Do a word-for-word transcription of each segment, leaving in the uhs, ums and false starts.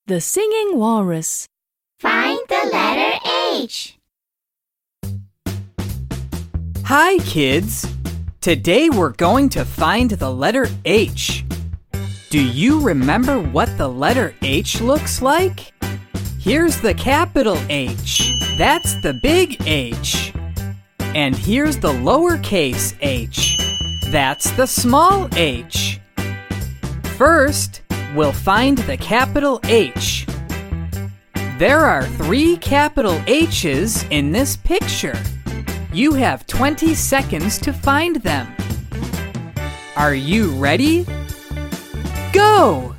The Singing Walrus. Find the letter H. Hi, kids! Today we're going to find the letter H. Do you remember what the letter H looks like? Here's the capital H. That's the big H. And here's the lowercase h. That's the small h. First, we'll find the capital H. There are three capital H's in this picture. You have twenty seconds to find them. Are you ready? Go!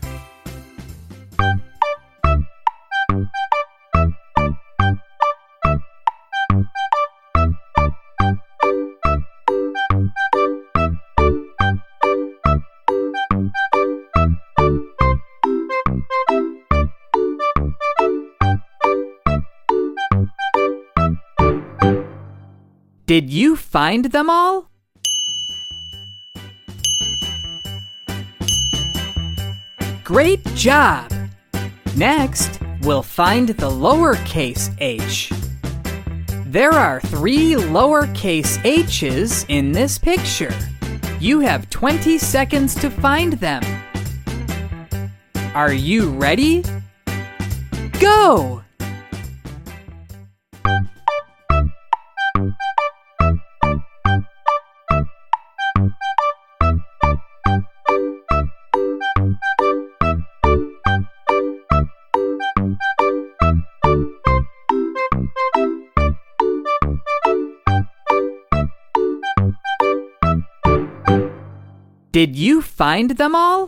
Did you find them all? Great job! Next, we'll find the lowercase h. There are three lowercase h's in this picture. You have twenty seconds to find them. Are you ready? Go! Did you find them all?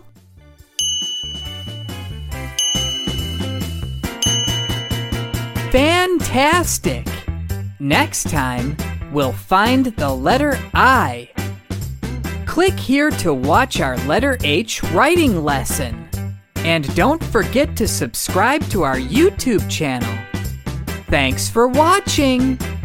Fantastic! Next time, we'll find the letter I. Click here to watch our letter H writing lesson. And don't forget to subscribe to our YouTube channel. Thanks for watching!